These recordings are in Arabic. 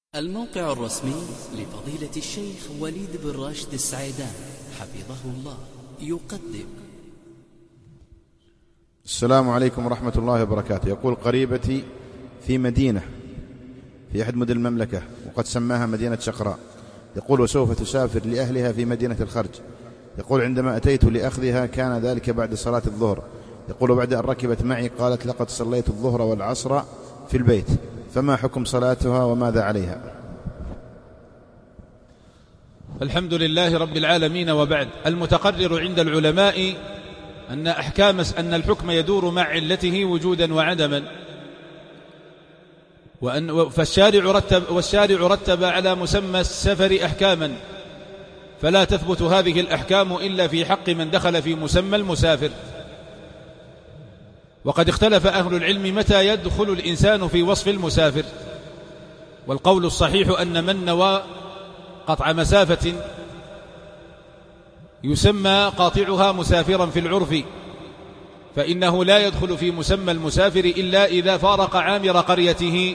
الموقع الرسمي لفضيلة الشيخ وليد بن راشد السعيدان حفظه الله يقدم. السلام عليكم ورحمة الله وبركاته. يقول قريبتي في مدينة في أحد مدن المملكة وقد سماها مدينة شقراء، يقول وسوف تسافر لأهلها في مدينة الخرج. يقول عندما أتيت لأخذها كان ذلك بعد صلاة الظهر. يقول بعد أن ركبت معي قالت لقد صليت الظهر والعصر في البيت، فما حكم صلاتها وماذا عليها؟ الحمد لله رب العالمين، وبعد. المتقرر عند العلماء أن الحكم يدور مع علته وجودا وعدما، والشارع رتب على مسمى السفر أحكاما، فلا تثبت هذه الأحكام إلا في حق من دخل في مسمى المسافر. وقد اختلف أهل العلم متى يدخل الإنسان في وصف المسافر، والقول الصحيح أن من نوى قطع مسافة يسمى قاطعها مسافرا في العرف، فإنه لا يدخل في مسمى المسافر إلا إذا فارق عامر قريته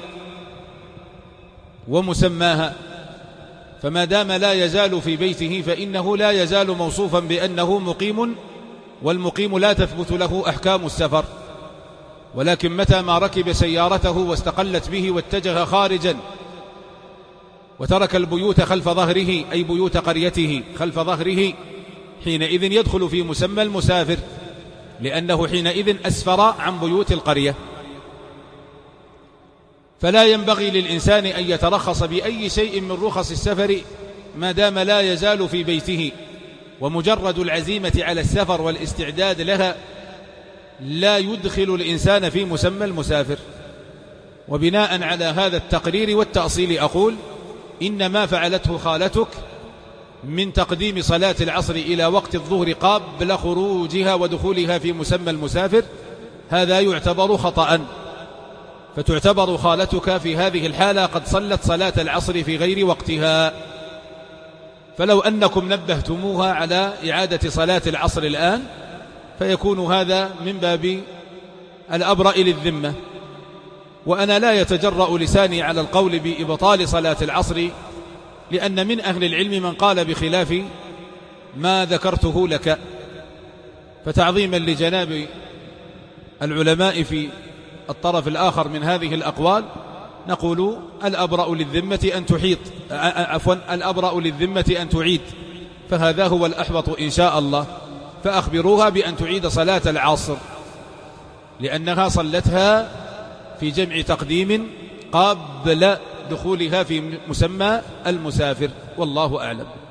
ومسماها، فما دام لا يزال في بيته فإنه لا يزال موصوفا بأنه مقيم، والمقيم لا تثبت له أحكام السفر. ولكن متى ما ركب سيارته واستقلت به واتجه خارجا وترك البيوت خلف ظهره، أي بيوت قريته خلف ظهره، حينئذ يدخل في مسمى المسافر، لأنه حينئذ أسفر عن بيوت القرية. فلا ينبغي للإنسان أن يترخص بأي شيء من رخص السفر ما دام لا يزال في بيته، ومجرد العزيمة على السفر والاستعداد لها لا يدخل الإنسان في مسمى المسافر. وبناء على هذا التقرير والتأصيل أقول إن ما فعلته خالتك من تقديم صلاة العصر إلى وقت الظهر قبل خروجها ودخولها في مسمى المسافر هذا يعتبر خطأ، فتعتبر خالتك في هذه الحالة قد صلت صلاة العصر في غير وقتها. فلو أنكم نبهتموها على إعادة صلاة العصر الآن فيكون هذا من باب الأبرأ للذمة. وأنا لا يتجرأ لساني على القول بإبطال صلاة العصر، لأن من أهل العلم من قال بخلاف ما ذكرته لك. فتعظيما لجناب العلماء في الطرف الآخر من هذه الأقوال نقول الأبرأ للذمة أن تحيط، الأبرأ للذمة أن تعيد، فهذا هو الأحوط إن شاء الله. فأخبروها بأن تعيد صلاة العصر، لأنها صلتها في جمع تقديم قبل دخولها في مسمى المسافر، والله أعلم.